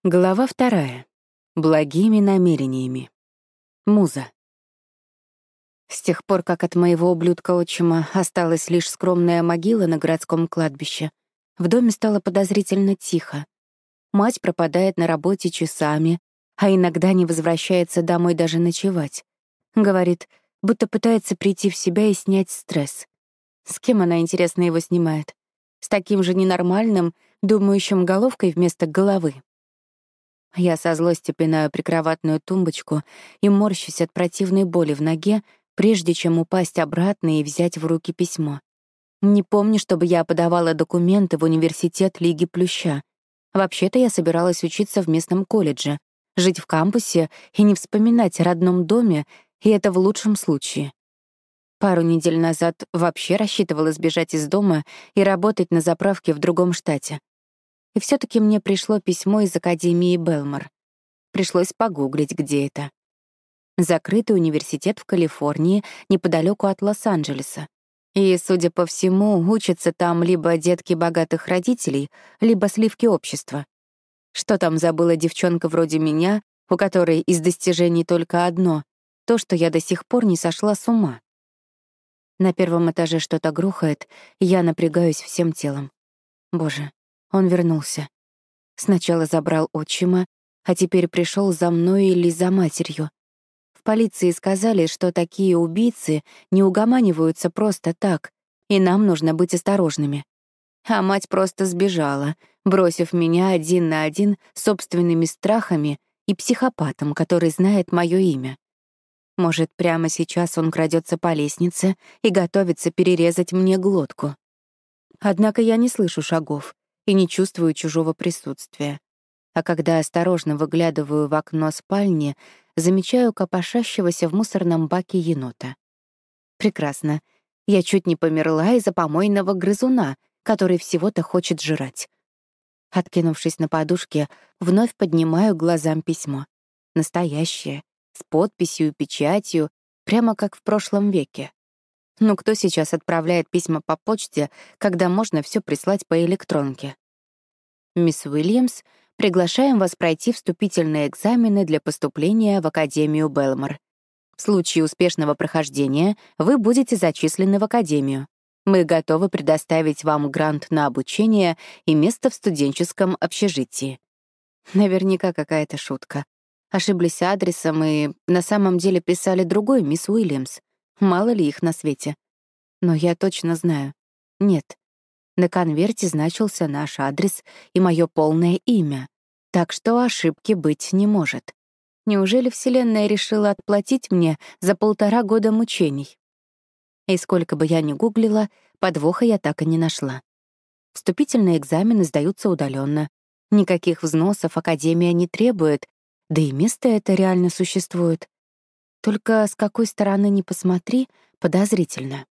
Глава 2. Благими намерениями. Муза. С тех пор, как от моего ублюдка-отчима осталась лишь скромная могила на городском кладбище, в доме стало подозрительно тихо. Мать пропадает на работе часами, а иногда не возвращается домой даже ночевать. Говорит, будто пытается прийти в себя и снять стресс. С кем она, интересно, его снимает? С таким же ненормальным, думающим головкой вместо головы. Я со злости пинаю прикроватную тумбочку и морщусь от противной боли в ноге, прежде чем упасть обратно и взять в руки письмо. Не помню, чтобы я подавала документы в университет Лиги Плюща. Вообще-то я собиралась учиться в местном колледже, жить в кампусе и не вспоминать о родном доме, и это в лучшем случае. Пару недель назад вообще рассчитывала сбежать из дома и работать на заправке в другом штате. И все-таки мне пришло письмо из Академии Белмор. Пришлось погуглить, где это. Закрытый университет в Калифорнии, неподалеку от Лос-Анджелеса. И, судя по всему, учатся там либо детки богатых родителей, либо сливки общества. Что там забыла девчонка вроде меня, у которой из достижений только одно — то, что я до сих пор не сошла с ума. На первом этаже что-то грохает, и я напрягаюсь всем телом. Боже. Он вернулся. Сначала забрал отчима, а теперь пришел за мной или за матерью. В полиции сказали, что такие убийцы не угоманиваются просто так, и нам нужно быть осторожными. А мать просто сбежала, бросив меня один на один с собственными страхами и психопатом, который знает мое имя. Может, прямо сейчас он крадется по лестнице и готовится перерезать мне глотку. Однако я не слышу шагов и не чувствую чужого присутствия. А когда осторожно выглядываю в окно спальни, замечаю копошащегося в мусорном баке енота. Прекрасно. Я чуть не померла из-за помойного грызуна, который всего-то хочет жрать. Откинувшись на подушке, вновь поднимаю глазам письмо. Настоящее, с подписью и печатью, прямо как в прошлом веке. Ну кто сейчас отправляет письма по почте, когда можно все прислать по электронке? Мисс Уильямс, приглашаем вас пройти вступительные экзамены для поступления в Академию Белмор. В случае успешного прохождения вы будете зачислены в Академию. Мы готовы предоставить вам грант на обучение и место в студенческом общежитии. Наверняка какая-то шутка. Ошиблись адресом и на самом деле писали другой мисс Уильямс. Мало ли их на свете. Но я точно знаю. Нет. На конверте значился наш адрес и мое полное имя. Так что ошибки быть не может. Неужели Вселенная решила отплатить мне за 1,5 года мучений? И сколько бы я ни гуглила, подвоха я так и не нашла. Вступительные экзамены сдаются удаленно. Никаких взносов Академия не требует, да и место это реально существует. Только с какой стороны ни посмотри, подозрительно.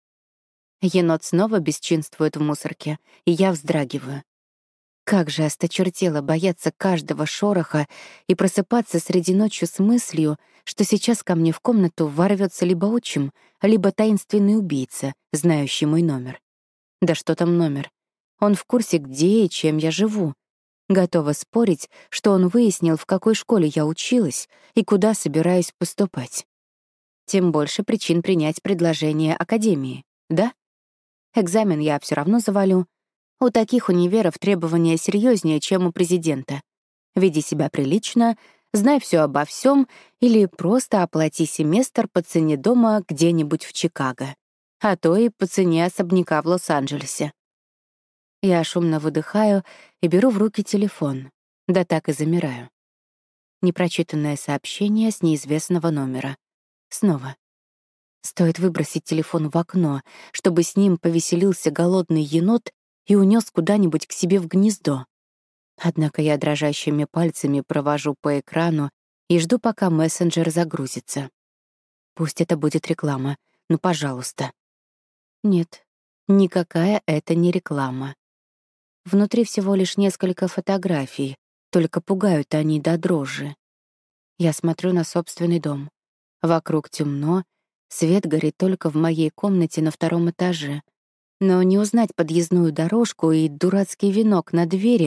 Енот снова бесчинствует в мусорке, и я вздрагиваю. Как же осточертело бояться каждого шороха и просыпаться среди ночи с мыслью, что сейчас ко мне в комнату ворвется либо отчим, либо таинственный убийца, знающий мой номер. Да что там номер? Он в курсе, где и чем я живу. Готова спорить, что он выяснил, в какой школе я училась и куда собираюсь поступать. Тем больше причин принять предложение Академии, да? Экзамен я все равно завалю. У таких универов требования серьезнее, чем у президента. Веди себя прилично, знай все обо всем или просто оплати семестр по цене дома где-нибудь в Чикаго, а то и по цене особняка в Лос-Анджелесе. Я шумно выдыхаю и беру в руки телефон. Да так и замираю. Непрочитанное сообщение с неизвестного номера. Снова. Стоит выбросить телефон в окно, чтобы с ним повеселился голодный енот и унес куда-нибудь к себе в гнездо. Однако я дрожащими пальцами провожу по экрану и жду, пока мессенджер загрузится. Пусть это будет реклама, ну, пожалуйста. Нет, никакая это не реклама. Внутри всего лишь несколько фотографий, только пугают они до дрожи. Я смотрю на собственный дом. Вокруг темно, свет горит только в моей комнате на 2-м этаже. Но не узнать подъездную дорожку и дурацкий венок на двери,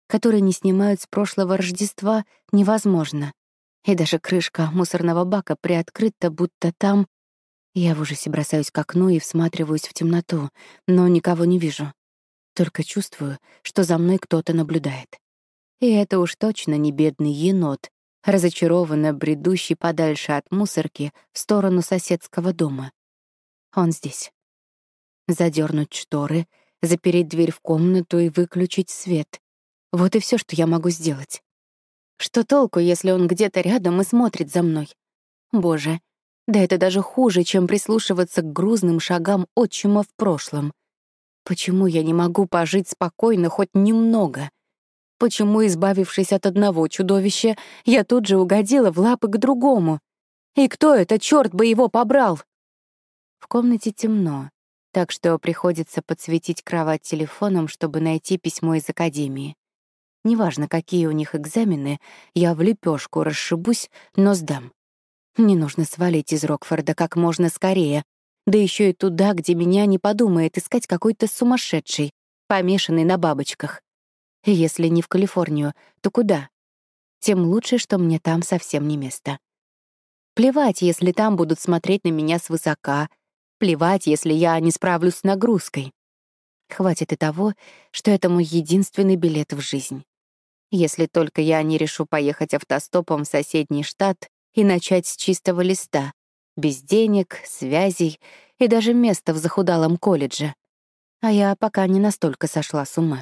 которые не снимают с прошлого Рождества, невозможно. И даже крышка мусорного бака приоткрыта, будто там... Я в ужасе бросаюсь к окну и всматриваюсь в темноту, но никого не вижу. Только чувствую, что за мной кто-то наблюдает. И это уж точно не бедный енот, разочарованно бредущий подальше от мусорки в сторону соседского дома. Он здесь. Задернуть шторы, запереть дверь в комнату и выключить свет. Вот и все, что я могу сделать. Что толку, если он где-то рядом и смотрит за мной? Боже, да это даже хуже, чем прислушиваться к грузным шагам отчима в прошлом. Почему я не могу пожить спокойно хоть немного? Почему, избавившись от одного чудовища, я тут же угодила в лапы к другому? И кто это, черт бы его побрал? В комнате темно, так что приходится подсветить кровать телефоном, чтобы найти письмо из академии. Неважно, какие у них экзамены, я в лепешку расшибусь, но сдам. Мне нужно свалить из Рокфорда как можно скорее, да еще и туда, где меня не подумает искать какой-то сумасшедший, помешанный на бабочках. И если не в Калифорнию, то куда? Тем лучше, что мне там совсем не место. Плевать, если там будут смотреть на меня свысока, плевать, если я не справлюсь с нагрузкой. Хватит и того, что это мой единственный билет в жизнь. Если только я не решу поехать автостопом в соседний штат и начать с чистого листа, без денег, связей и даже места в захудалом колледже. А я пока не настолько сошла с ума.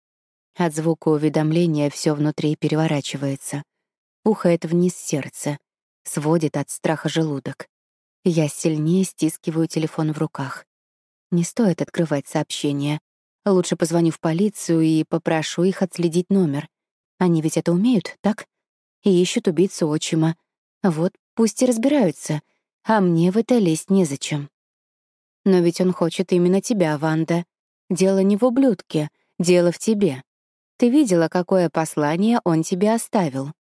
От звука уведомления все внутри переворачивается. Ухает вниз сердце, сводит от страха желудок. Я сильнее стискиваю телефон в руках. Не стоит открывать сообщения. Лучше позвоню в полицию и попрошу их отследить номер. Они ведь это умеют, так? И ищут убийцу отчима. Вот пусть и разбираются, а мне в это лезть незачем. Но ведь он хочет именно тебя, Ванда. Дело не в ублюдке, дело в тебе. Ты видела, какое послание он тебе оставил.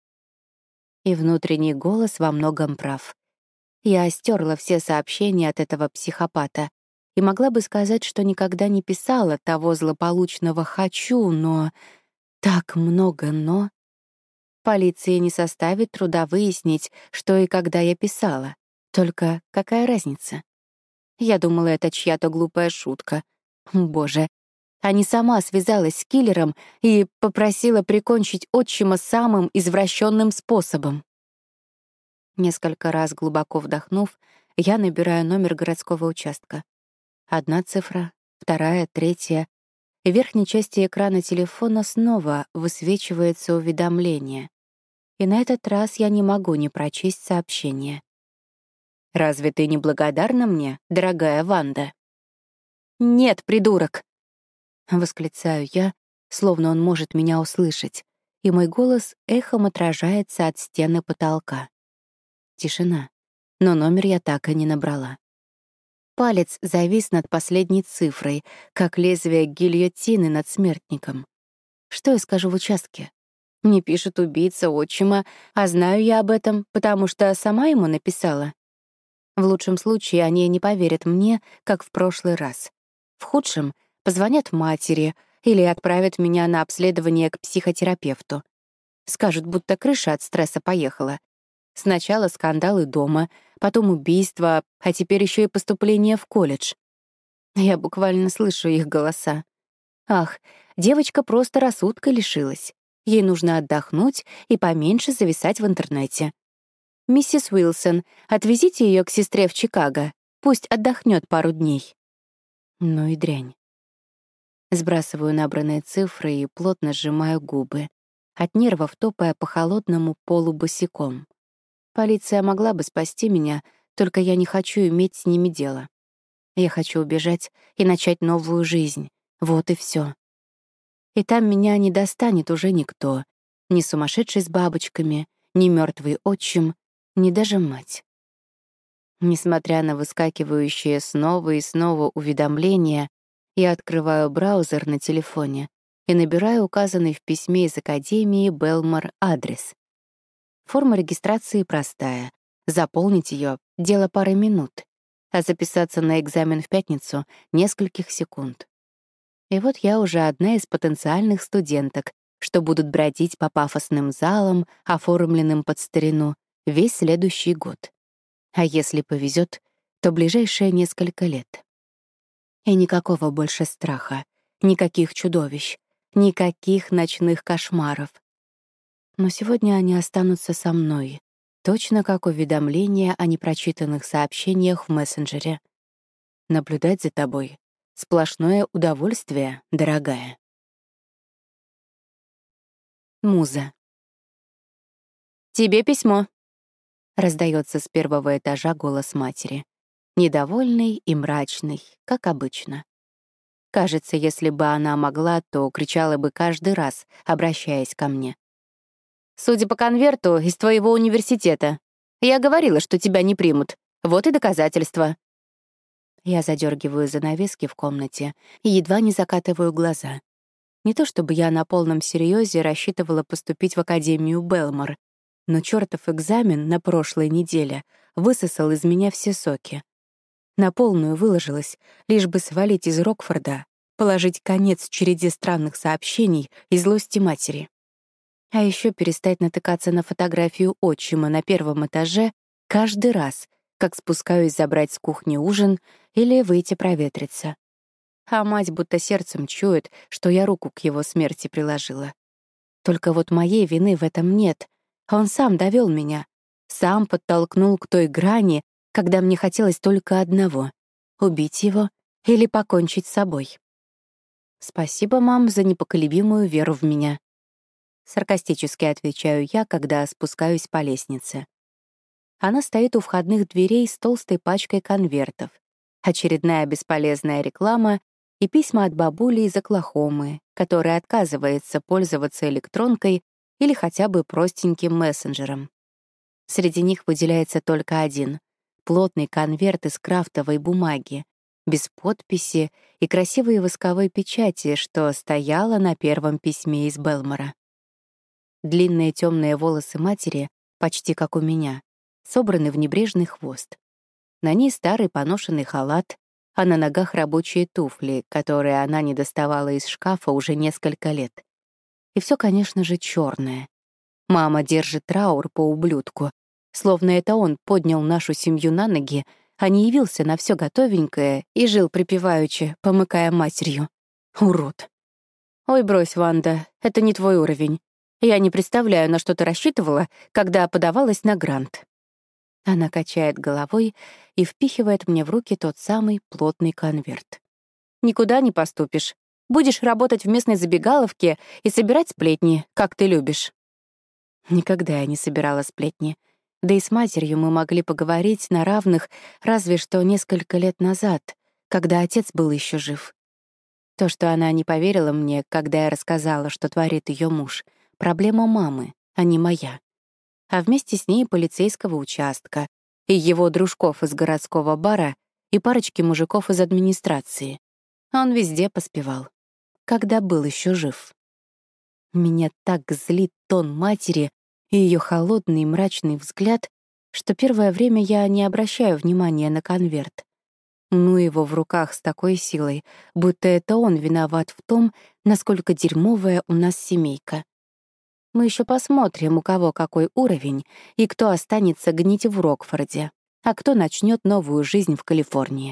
И внутренний голос во многом прав. Я стерла все сообщения от этого психопата и могла бы сказать, что никогда не писала того злополучного «хочу», но... Так много «но». Полиции не составит труда выяснить, что и когда я писала. Только какая разница? Я думала, это чья-то глупая шутка. Боже, а не сама связалась с киллером и попросила прикончить отчима самым извращенным способом. Несколько раз глубоко вдохнув, я набираю номер городского участка. Одна цифра, вторая, третья. В верхней части экрана телефона снова высвечивается уведомление. И на этот раз я не могу не прочесть сообщение. «Разве ты не благодарна мне, дорогая Ванда?» «Нет, придурок!» — восклицаю я, словно он может меня услышать, и мой голос эхом отражается от стены потолка. Тишина, но номер я так и не набрала. Палец завис над последней цифрой, как лезвие гильотины над смертником. Что я скажу в участке? Мне пишет убийца отчима, а знаю я об этом, потому что сама ему написала. В лучшем случае они не поверят мне, как в прошлый раз. В худшем — позвонят матери или отправят меня на обследование к психотерапевту. Скажут, будто крыша от стресса поехала. Сначала скандалы дома, потом убийство, а теперь еще и поступление в колледж. Я буквально слышу их голоса. Ах, девочка просто рассудка лишилась. Ей нужно отдохнуть и поменьше зависать в интернете. «Миссис Уилсон, отвезите ее к сестре в Чикаго. Пусть отдохнет пару дней». Ну и дрянь. Сбрасываю набранные цифры и плотно сжимаю губы, от нервов топая по холодному полу босиком. Полиция могла бы спасти меня, только я не хочу иметь с ними дело. Я хочу убежать и начать новую жизнь. Вот и все. И там меня не достанет уже никто. Ни сумасшедший с бабочками, ни мертвый отчим, ни даже мать. Несмотря на выскакивающие снова и снова уведомления, я открываю браузер на телефоне и набираю указанный в письме из Академии Белмор адрес. Форма регистрации простая. Заполнить ее — дело пары минут, а записаться на экзамен в пятницу — нескольких секунд. И вот я уже одна из потенциальных студенток, что будут бродить по пафосным залам, оформленным под старину, весь следующий год. А если повезет, то ближайшие несколько лет. И никакого больше страха, никаких чудовищ, никаких ночных кошмаров. Но сегодня они останутся со мной, точно как уведомления о непрочитанных сообщениях в мессенджере. Наблюдать за тобой — сплошное удовольствие, дорогая. Муза. «Тебе письмо», — раздается с первого этажа голос матери. Недовольный и мрачный, как обычно. Кажется, если бы она могла, то кричала бы каждый раз, обращаясь ко мне. «Судя по конверту, из твоего университета. Я говорила, что тебя не примут. Вот и доказательства». Я задергиваю занавески в комнате и едва не закатываю глаза. Не то чтобы я на полном серьезе рассчитывала поступить в Академию Белмор, но чертов экзамен на прошлой неделе высосал из меня все соки. На полную выложилась, лишь бы свалить из Рокфорда, положить конец череде странных сообщений и злости матери. А еще перестать натыкаться на фотографию отчима на первом этаже каждый раз, как спускаюсь забрать с кухни ужин или выйти проветриться. А мать будто сердцем чует, что я руку к его смерти приложила. Только вот моей вины в этом нет. Он сам довел меня, сам подтолкнул к той грани, когда мне хотелось только одного — убить его или покончить с собой. «Спасибо, мам, за непоколебимую веру в меня». Саркастически отвечаю я, когда спускаюсь по лестнице. Она стоит у входных дверей с толстой пачкой конвертов. Очередная бесполезная реклама и письма от бабули из Оклахомы, которая отказывается пользоваться электронкой или хотя бы простеньким мессенджером. Среди них выделяется только один — плотный конверт из крафтовой бумаги, без подписи и красивой восковой печати, что стояла на первом письме из Белмора. Длинные темные волосы матери, почти как у меня, собраны в небрежный хвост. На ней старый поношенный халат, а на ногах рабочие туфли, которые она не доставала из шкафа уже несколько лет. И все, конечно же, черное. Мама держит траур по ублюдку, словно это он поднял нашу семью на ноги, а не явился на все готовенькое и жил припеваючи, помыкая матерью. Урод. «Ой, брось, Ванда, это не твой уровень. Я не представляю, на что ты рассчитывала, когда подавалась на грант». Она качает головой и впихивает мне в руки тот самый плотный конверт. «Никуда не поступишь. Будешь работать в местной забегаловке и собирать сплетни, как ты любишь». Никогда я не собирала сплетни. Да и с матерью мы могли поговорить на равных разве что несколько лет назад, когда отец был еще жив. То, что она не поверила мне, когда я рассказала, что творит ее муж, — проблема мамы, а не моя. А вместе с ней полицейского участка, и его дружков из городского бара, и парочки мужиков из администрации. Он везде поспевал, когда был еще жив. Меня так злит тон матери и ее холодный и мрачный взгляд, что первое время я не обращаю внимания на конверт. Ну его в руках с такой силой, будто это он виноват в том, насколько дерьмовая у нас семейка. Мы еще посмотрим, у кого какой уровень и кто останется гнить в Рокфорде, а кто начнет новую жизнь в Калифорнии.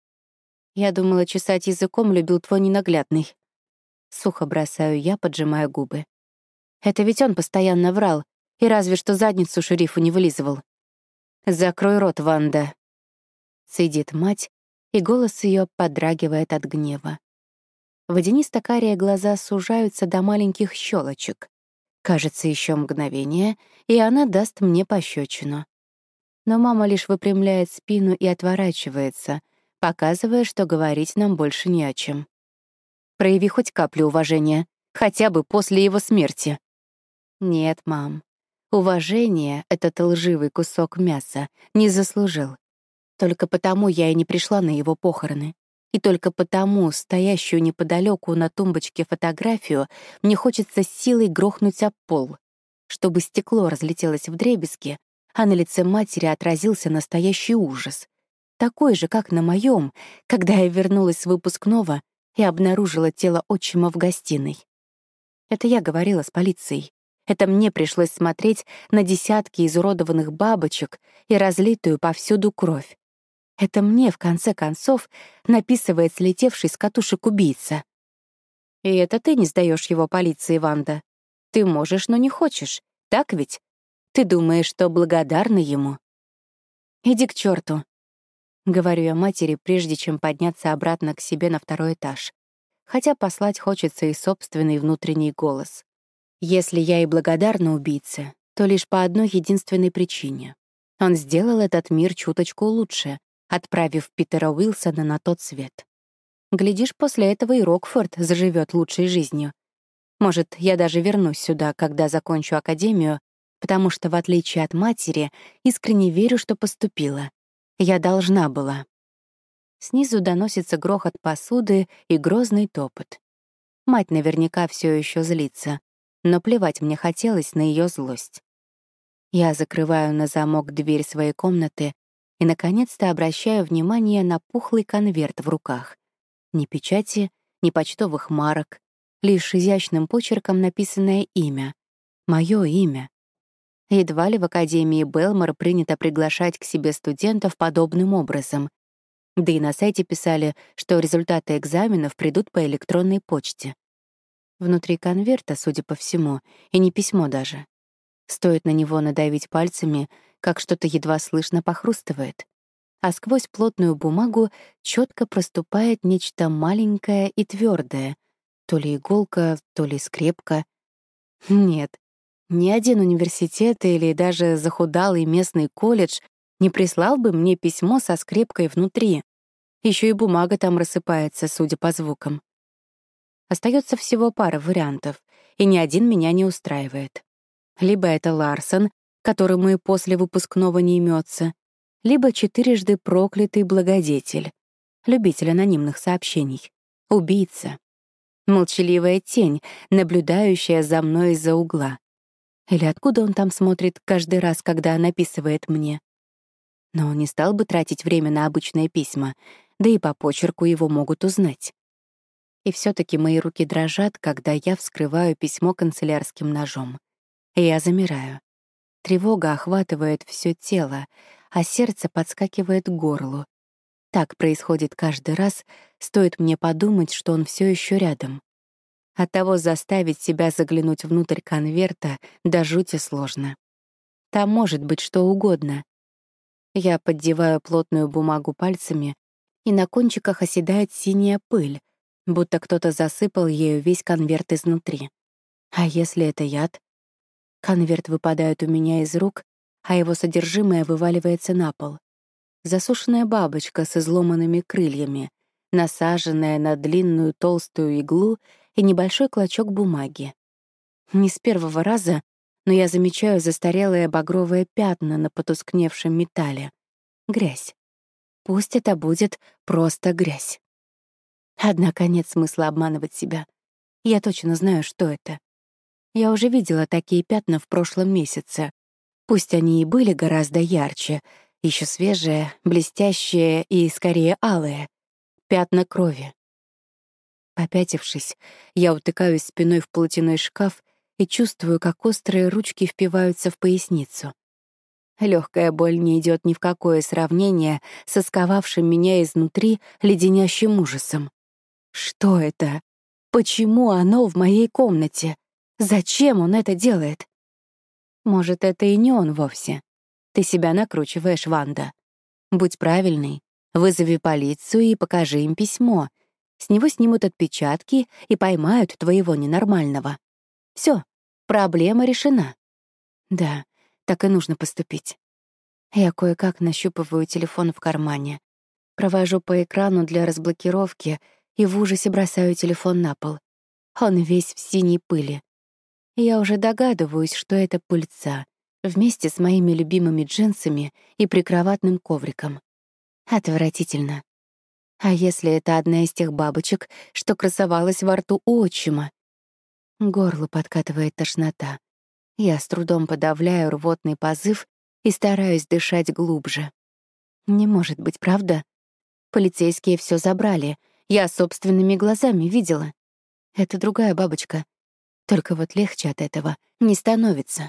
Я думала, чесать языком любил твой ненаглядный. Сухо бросаю я, поджимая губы. Это ведь он постоянно врал, и разве что задницу шерифу не вылизывал. «Закрой рот, Ванда», — цедит мать, и голос ее подрагивает от гнева. Водянисто-карие глаза сужаются до маленьких щелочек. Кажется, еще мгновение, и она даст мне пощечину. Но мама лишь выпрямляет спину и отворачивается, показывая, что говорить нам больше не о чем. Прояви хоть каплю уважения, хотя бы после его смерти. Нет, мам, уважение этот лживый кусок мяса не заслужил. Только потому я и не пришла на его похороны. И только потому стоящую неподалеку на тумбочке фотографию мне хочется силой грохнуть об пол, чтобы стекло разлетелось вдребезги, а на лице матери отразился настоящий ужас. Такой же, как на моем, когда я вернулась с выпускного и обнаружила тело отчима в гостиной. Это я говорила с полицией. Это мне пришлось смотреть на десятки изуродованных бабочек и разлитую повсюду кровь. Это мне, в конце концов, написывает слетевший с катушек убийца. И это ты не сдаешь его полиции, Ванда. Ты можешь, но не хочешь. Так ведь? Ты думаешь, что благодарна ему? Иди к черту, говорю я матери, прежде чем подняться обратно к себе на второй этаж. Хотя послать хочется и собственный внутренний голос. Если я и благодарна убийце, то лишь по одной единственной причине. Он сделал этот мир чуточку лучше, отправив Питера Уилсона на тот свет. Глядишь, после этого и Рокфорд заживет лучшей жизнью. Может, я даже вернусь сюда, когда закончу академию, потому что, в отличие от матери, искренне верю, что поступила. Я должна была. Снизу доносится грохот посуды и грозный топот. Мать наверняка все еще злится, но плевать мне хотелось на ее злость. Я закрываю на замок дверь своей комнаты и, наконец-то, обращаю внимание на пухлый конверт в руках. Ни печати, ни почтовых марок, лишь изящным почерком написанное имя. Моё имя. Едва ли в Академии Белмор принято приглашать к себе студентов подобным образом. Да и на сайте писали, что результаты экзаменов придут по электронной почте. Внутри конверта, судя по всему, и не письмо даже. Стоит на него надавить пальцами, как что-то едва слышно похрустывает, а сквозь плотную бумагу четко проступает нечто маленькое и твердое, то ли иголка, то ли скрепка. Нет, ни один университет или даже захудалый местный колледж не прислал бы мне письмо со скрепкой внутри. Еще и бумага там рассыпается, судя по звукам. Остается всего пара вариантов, и ни один меня не устраивает. Либо это Ларсон, которому и после выпускного не имется, либо четырежды проклятый благодетель, любитель анонимных сообщений, убийца, молчаливая тень, наблюдающая за мной из-за угла. Или откуда он там смотрит каждый раз, когда написывает мне? Но он не стал бы тратить время на обычные письма, да и по почерку его могут узнать. И все-таки мои руки дрожат, когда я вскрываю письмо канцелярским ножом. И я замираю. Тревога охватывает все тело, а сердце подскакивает к горлу. Так происходит каждый раз, стоит мне подумать, что он все еще рядом. Оттого заставить себя заглянуть внутрь конверта до жути сложно. Там может быть что угодно. Я поддеваю плотную бумагу пальцами, и на кончиках оседает синяя пыль, будто кто-то засыпал ею весь конверт изнутри. А если это яд? Конверт выпадает у меня из рук, а его содержимое вываливается на пол. Засушенная бабочка с изломанными крыльями, насаженная на длинную толстую иглу и небольшой клочок бумаги. Не с первого раза, но я замечаю застарелые багровые пятна на потускневшем металле. Грязь. Пусть это будет просто грязь. Однако нет смысла обманывать себя. Я точно знаю, что это. Я уже видела такие пятна в прошлом месяце. Пусть они и были гораздо ярче, еще свежие, блестящие и, скорее, алые. Пятна крови. Попятившись, я утыкаюсь спиной в платяной шкаф и чувствую, как острые ручки впиваются в поясницу. Легкая боль не идет ни в какое сравнение со сковавшим меня изнутри леденящим ужасом. Что это? Почему оно в моей комнате? Зачем он это делает? Может, это и не он вовсе. Ты себя накручиваешь, Ванда. Будь правильной, вызови полицию и покажи им письмо. С него снимут отпечатки и поймают твоего ненормального. Все, проблема решена. Да, так и нужно поступить. Я кое-как нащупываю телефон в кармане, провожу по экрану для разблокировки и в ужасе бросаю телефон на пол. Он весь в синей пыли. Я уже догадываюсь, что это пыльца, вместе с моими любимыми джинсами и прикроватным ковриком. Отвратительно. А если это одна из тех бабочек, что красовалась во рту у отчима? Горло подкатывает тошнота. Я с трудом подавляю рвотный позыв и стараюсь дышать глубже. Не может быть, правда? Полицейские все забрали. Я собственными глазами видела. Это другая бабочка. Только вот легче от этого не становится.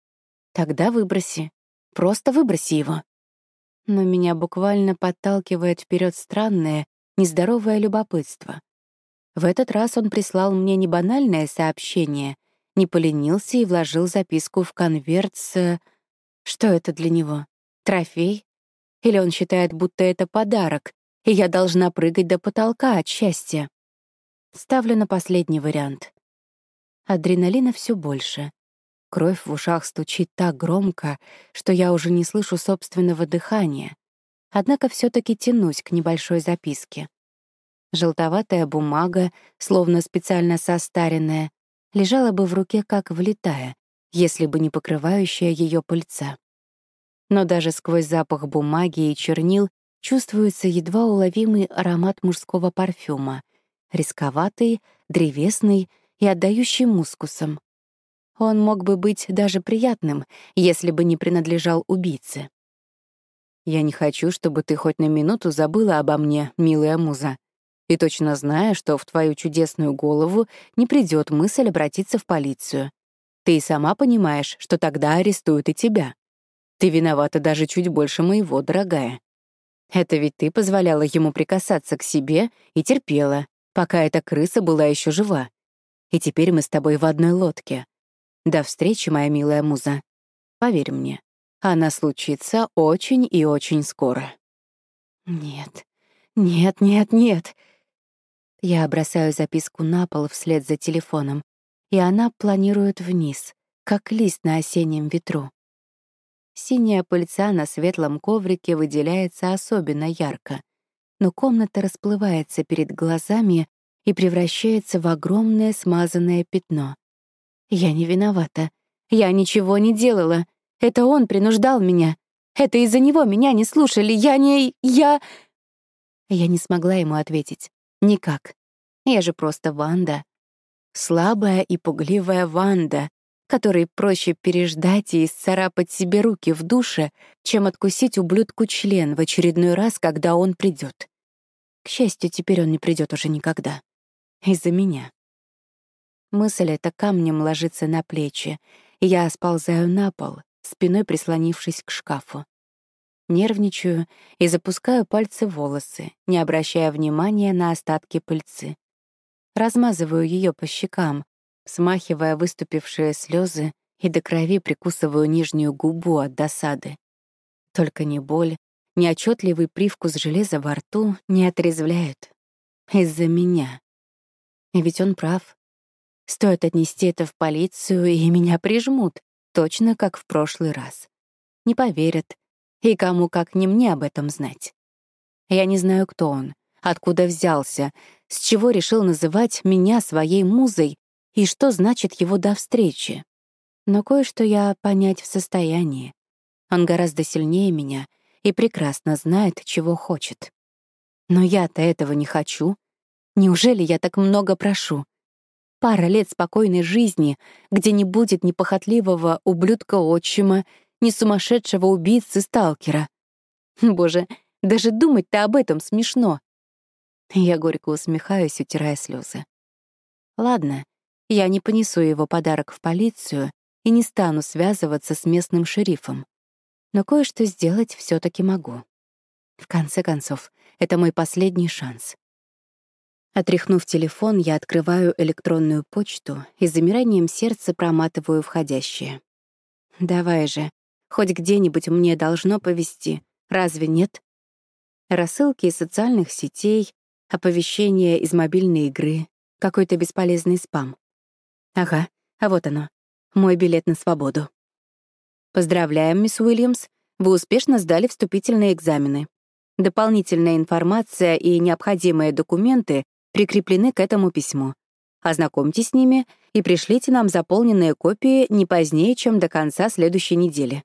Тогда выброси. Просто выброси его. Но меня буквально подталкивает вперед странное, нездоровое любопытство. В этот раз он прислал мне не банальное сообщение, не поленился и вложил записку в конверт с... Что это для него? Трофей? Или он считает, будто это подарок, и я должна прыгать до потолка от счастья? Ставлю на последний вариант. Адреналина все больше. Кровь в ушах стучит так громко, что я уже не слышу собственного дыхания. Однако все-таки тянусь к небольшой записке. Желтоватая бумага, словно специально состаренная, лежала бы в руке как влитая, если бы не покрывающая ее пыльца. Но даже сквозь запах бумаги и чернил чувствуется едва уловимый аромат мужского парфюма, рисковатый, древесный и отдающий мускусом. Он мог бы быть даже приятным, если бы не принадлежал убийце. «Я не хочу, чтобы ты хоть на минуту забыла обо мне, милая муза. И точно знаю, что в твою чудесную голову не придет мысль обратиться в полицию. Ты и сама понимаешь, что тогда арестуют и тебя. Ты виновата даже чуть больше моего, дорогая. Это ведь ты позволяла ему прикасаться к себе и терпела, пока эта крыса была еще жива. И теперь мы с тобой в одной лодке. До встречи, моя милая муза. Поверь мне, она случится очень и очень скоро». Нет, нет, нет, нет. Я бросаю записку на пол вслед за телефоном, и она планирует вниз, как лист на осеннем ветру. Синяя пыльца на светлом коврике выделяется особенно ярко, но комната расплывается перед глазами и превращается в огромное смазанное пятно. Я не виновата. Я ничего не делала. Это он принуждал меня. Это из-за него меня не слушали. Я не смогла ему ответить. Никак. Я же просто Ванда. Слабая и пугливая Ванда, которой проще переждать и исцарапать себе руки в душе, чем откусить ублюдку член в очередной раз, когда он придет. К счастью, теперь он не придет уже никогда. Из-за меня. Мысль эта камнем ложится на плечи, и я сползаю на пол, спиной прислонившись к шкафу. Нервничаю и запускаю пальцы в волосы, не обращая внимания на остатки пыльцы. Размазываю ее по щекам, смахивая выступившие слезы, и до крови прикусываю нижнюю губу от досады. Только ни боль, ни отчетливый привкус железа во рту не отрезвляют. Из-за меня. И ведь он прав. Стоит отнести это в полицию, и меня прижмут, точно как в прошлый раз. Не поверят. И кому, как не мне, об этом знать. Я не знаю, кто он, откуда взялся, с чего решил называть меня своей музой и что значит его «до встречи». Но кое-что я понять в состоянии. Он гораздо сильнее меня и прекрасно знает, чего хочет. Но я-то этого не хочу. Неужели я так много прошу? Пара лет спокойной жизни, где не будет ни похотливого ублюдка-отчима, ни сумасшедшего убийцы-сталкера. Боже, даже думать-то об этом смешно. Я горько усмехаюсь, утирая слезы. Ладно, я не понесу его подарок в полицию и не стану связываться с местным шерифом. Но кое-что сделать все-таки могу. В конце концов, это мой последний шанс. Отряхнув телефон, я открываю электронную почту и с замиранием сердца проматываю входящее. Давай же, хоть где-нибудь мне должно повести, разве нет? Рассылки из социальных сетей, оповещения из мобильной игры, какой-то бесполезный спам. Ага, а вот оно, мой билет на свободу. Поздравляем, мисс Уильямс, вы успешно сдали вступительные экзамены. Дополнительная информация и необходимые документы прикреплены к этому письму. Ознакомьтесь с ними и пришлите нам заполненные копии не позднее, чем до конца следующей недели.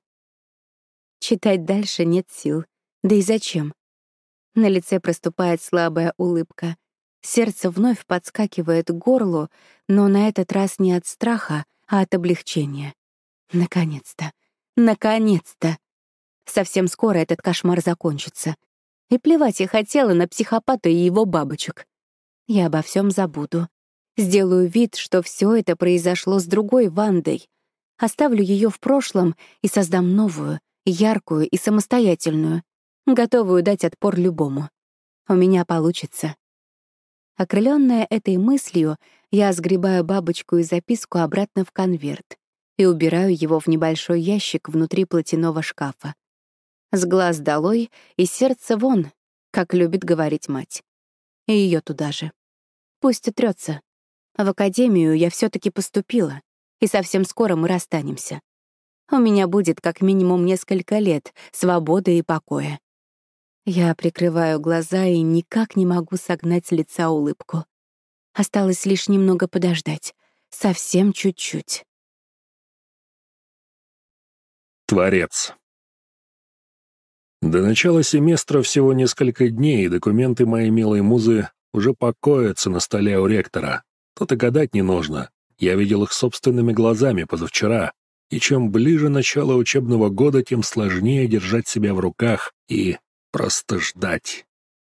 Читать дальше нет сил. Да и зачем? На лице проступает слабая улыбка. Сердце вновь подскакивает к горлу, но на этот раз не от страха, а от облегчения. Наконец-то! Наконец-то! Совсем скоро этот кошмар закончится. И плевать я хотела на психопата и его бабочек. Я обо всем забуду. Сделаю вид, что все это произошло с другой Вандой. Оставлю ее в прошлом и создам новую, яркую и самостоятельную, готовую дать отпор любому. У меня получится. Окрылённая этой мыслью, я сгребаю бабочку и записку обратно в конверт и убираю его в небольшой ящик внутри платяного шкафа. С глаз долой и сердце вон, как любит говорить мать. И ее туда же. Пусть утрется. В академию я все-таки поступила, и совсем скоро мы расстанемся. У меня будет как минимум несколько лет свободы и покоя. Я прикрываю глаза и никак не могу согнать с лица улыбку. Осталось лишь немного подождать. Совсем чуть-чуть. Творец. До начала семестра всего несколько дней, и документы моей милой музы уже покоятся на столе у ректора. Тут и гадать не нужно. Я видел их собственными глазами позавчера. И чем ближе начало учебного года, тем сложнее держать себя в руках и просто ждать.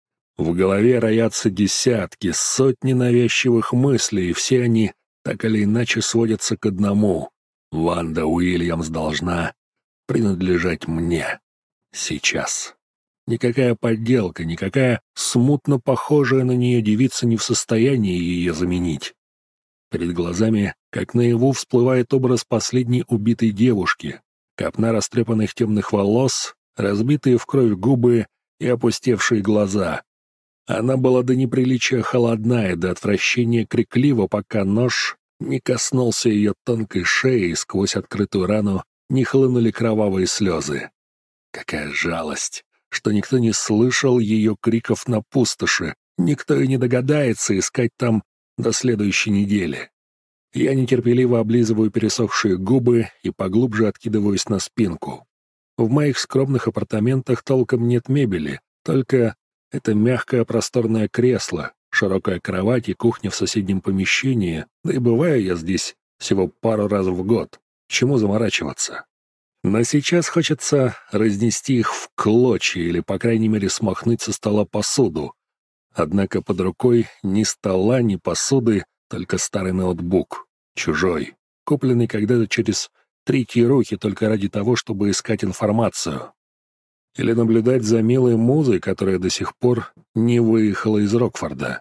В голове роятся десятки, сотни навязчивых мыслей, и все они так или иначе сводятся к одному. Ванда Уильямс должна принадлежать мне. Сейчас. Никакая подделка, никакая смутно похожая на нее девица не в состоянии ее заменить. Перед глазами, как наяву, всплывает образ последней убитой девушки, копна растрепанных темных волос, разбитые в кровь губы и опустевшие глаза. Она была до неприличия холодна и до отвращения криклива, пока нож не коснулся ее тонкой шеи, и сквозь открытую рану не хлынули кровавые слезы. Какая жалость, что никто не слышал ее криков на пустоши, никто и не догадается искать там до следующей недели. Я нетерпеливо облизываю пересохшие губы и поглубже откидываюсь на спинку. В моих скромных апартаментах толком нет мебели, только это мягкое просторное кресло, широкая кровать и кухня в соседнем помещении, да и бываю я здесь всего пару раз в год. Чему заморачиваться? Но сейчас хочется разнести их в клочья или, по крайней мере, смахнуть со стола посуду. Однако под рукой ни стола, ни посуды, только старый ноутбук, чужой, купленный когда-то через третьи руки только ради того, чтобы искать информацию. Или наблюдать за милой музой, которая до сих пор не выехала из Рокфорда.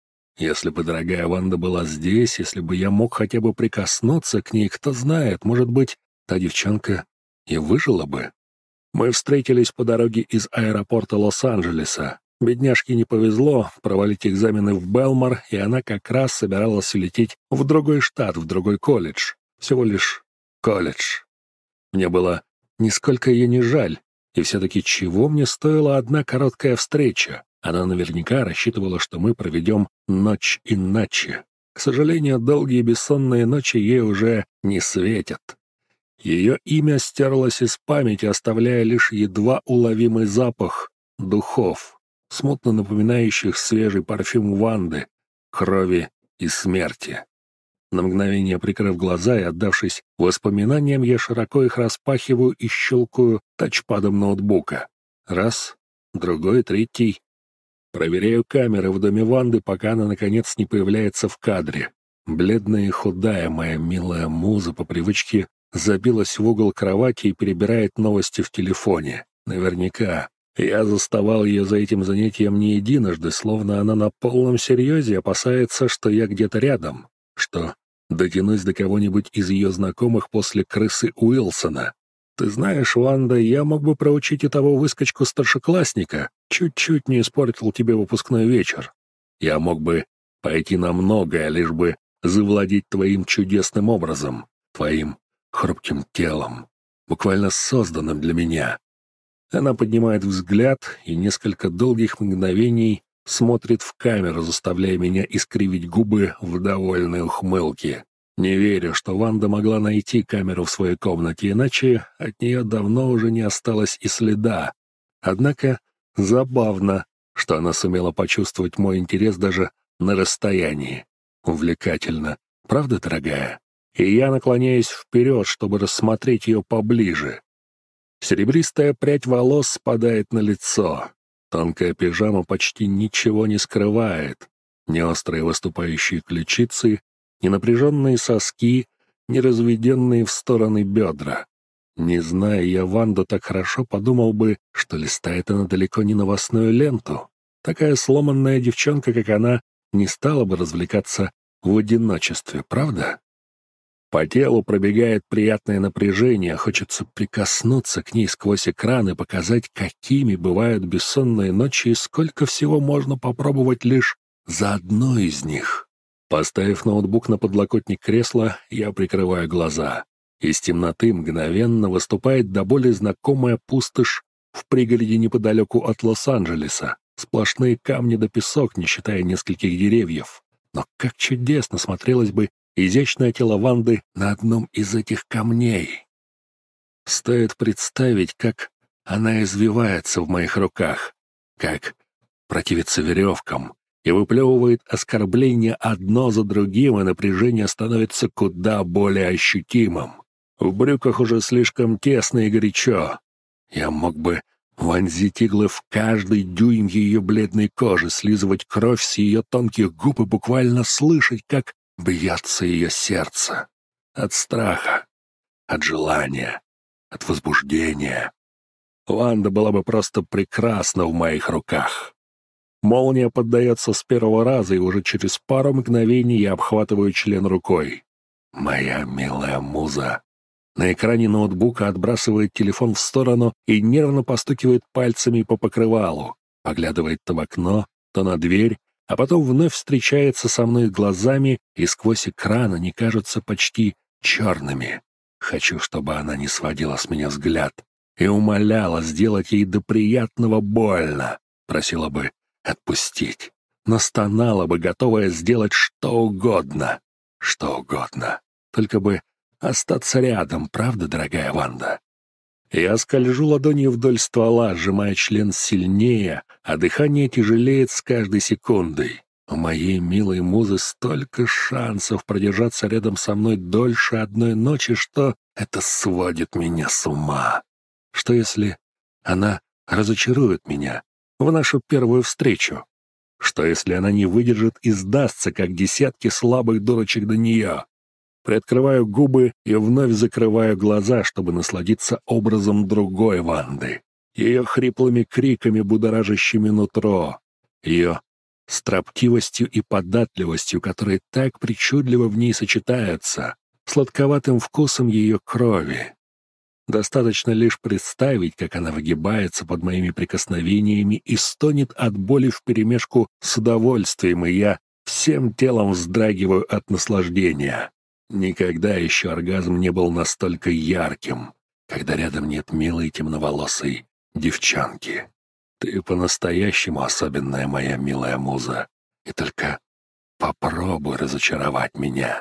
Если бы дорогая Ванда была здесь, если бы я мог хотя бы прикоснуться к ней, кто знает, может быть, та девчонка и выжила бы. Мы встретились по дороге из аэропорта Лос-Анджелеса. Бедняжке не повезло провалить экзамены в Белмор, и она как раз собиралась улететь в другой штат, в другой колледж. Всего лишь колледж. Мне было нисколько ее не жаль, и все-таки чего мне стоила одна короткая встреча? Она наверняка рассчитывала, что мы проведем ночь иначе. К сожалению, долгие бессонные ночи ей уже не светят. Ее имя стерлось из памяти, оставляя лишь едва уловимый запах духов, смутно напоминающих свежий парфюм Ванды, крови и смерти. На мгновение прикрыв глаза и отдавшись воспоминаниям, я широко их распахиваю и щелкаю тачпадом ноутбука. Раз, другой, третий. Проверяю камеры в доме Ванды, пока она, наконец, не появляется в кадре. Бледная и худая моя милая муза по привычке забилась в угол кровати и перебирает новости в телефоне. Наверняка. Я заставал ее за этим занятием не единожды, словно она на полном серьезе опасается, что я где-то рядом, что дотянусь до кого-нибудь из ее знакомых после крысы Уилсона. Ты знаешь, Ванда, я мог бы проучить и того выскочку-старшеклассника, чуть-чуть не испортил тебе выпускной вечер. Я мог бы пойти на многое, лишь бы завладеть твоим чудесным образом, твоим хрупким телом, буквально созданным для меня. Она поднимает взгляд и несколько долгих мгновений смотрит в камеру, заставляя меня искривить губы в довольной ухмылке. Не верю, что Ванда могла найти камеру в своей комнате, иначе от нее давно уже не осталось и следа. Однако забавно, что она сумела почувствовать мой интерес даже на расстоянии. Увлекательно, правда, дорогая? И я наклоняюсь вперед, чтобы рассмотреть ее поближе. Серебристая прядь волос спадает на лицо. Тонкая пижама почти ничего не скрывает. Ни острые выступающие ключицы, ни напряженные соски, ни разведенные в стороны бедра. Не зная я Ванду так хорошо, подумал бы, что листает она далеко не новостную ленту. Такая сломанная девчонка, как она, не стала бы развлекаться в одиночестве, правда? По телу пробегает приятное напряжение, хочется прикоснуться к ней сквозь экран и показать, какими бывают бессонные ночи и сколько всего можно попробовать лишь за одну из них. Поставив ноутбук на подлокотник кресла, я прикрываю глаза. Из темноты мгновенно выступает до боли знакомая пустошь в пригороде неподалеку от Лос-Анджелеса. Сплошные камни да песок, не считая нескольких деревьев. Но как чудесно смотрелось бы изящное тело Ванды на одном из этих камней. Стоит представить, как она извивается в моих руках, как противится веревкам и выплевывает оскорбления одно за другим, и напряжение становится куда более ощутимым. В брюках уже слишком тесно и горячо. Я мог бы вонзить иглы в каждый дюйм ее бледной кожи, слизывать кровь с ее тонких губ и буквально слышать, как бьется ее сердце. От страха, от желания, от возбуждения. Ванда была бы просто прекрасна в моих руках. Молния поддается с первого раза, и уже через пару мгновений я обхватываю член рукой. Моя милая муза. На экране ноутбука отбрасывает телефон в сторону и нервно постукивает пальцами по покрывалу, поглядывает то в окно, то на дверь, а потом вновь встречается со мной глазами, и сквозь экран они кажутся почти черными. Хочу, чтобы она не сводила с меня взгляд и умоляла сделать ей до приятного больно, просила бы отпустить, но стонала бы, готовая сделать что угодно, только бы остаться рядом, правда, дорогая Ванда? Я скольжу ладонью вдоль ствола, сжимая член сильнее, а дыхание тяжелеет с каждой секундой. У моей милой музы столько шансов продержаться рядом со мной дольше одной ночи, что это сводит меня с ума. Что если она разочарует меня в нашу первую встречу? Что если она не выдержит и сдастся, как десятки слабых дурочек до нее? Приоткрываю губы и вновь закрываю глаза, чтобы насладиться образом другой Ванды, ее хриплыми криками, будоражащими нутро, ее строптивостью и податливостью, которые так причудливо в ней сочетаются, сладковатым вкусом ее крови. Достаточно лишь представить, как она выгибается под моими прикосновениями и стонет от боли вперемешку с удовольствием, и я всем телом вздрагиваю от наслаждения. Никогда еще оргазм не был настолько ярким, когда рядом нет милой темноволосой девчонки. Ты по-настоящему особенная, моя милая муза, и только попробуй разочаровать меня.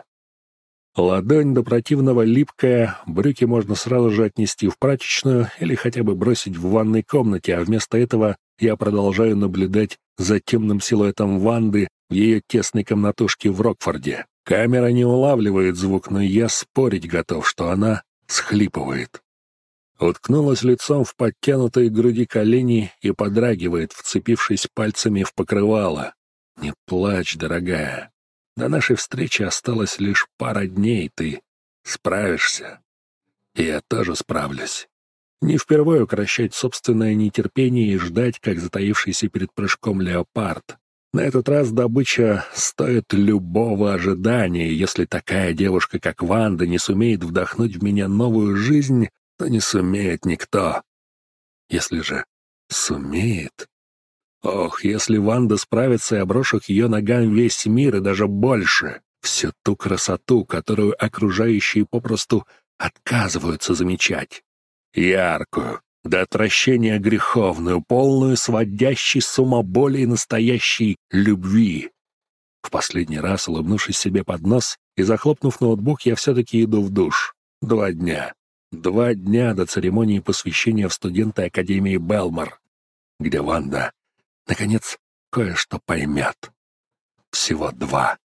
Ладонь до противного липкая, брюки можно сразу же отнести в прачечную или хотя бы бросить в ванной комнате, а вместо этого я продолжаю наблюдать за темным силуэтом Ванды в ее тесной комнатушке в Рокфорде. Камера не улавливает звук, но я спорить готов, что она схлипывает. Уткнулась лицом в подтянутые груди колени и подрагивает, вцепившись пальцами в покрывало. Не плачь, дорогая. До нашей встречи осталось лишь пара дней, ты справишься. И я тоже справлюсь. Не впервые укрощать собственное нетерпение и ждать, как затаившийся перед прыжком леопард. На этот раз добыча стоит любого ожидания, и если такая девушка, как Ванда, не сумеет вдохнуть в меня новую жизнь, то не сумеет никто. Если же сумеет... Ох, если Ванда справится, я брошу к ее ногам весь мир и даже больше, всю ту красоту, которую окружающие попросту отказываются замечать. Яркую, до отвращения греховную, полную сводящей с ума боли и настоящей любви. В последний раз, улыбнувшись себе под нос и захлопнув ноутбук, я все-таки иду в душ. 2 дня. 2 дня до церемонии посвящения в студенты Академии Белмор, где Ванда, наконец, кое-что поймет. Всего 2.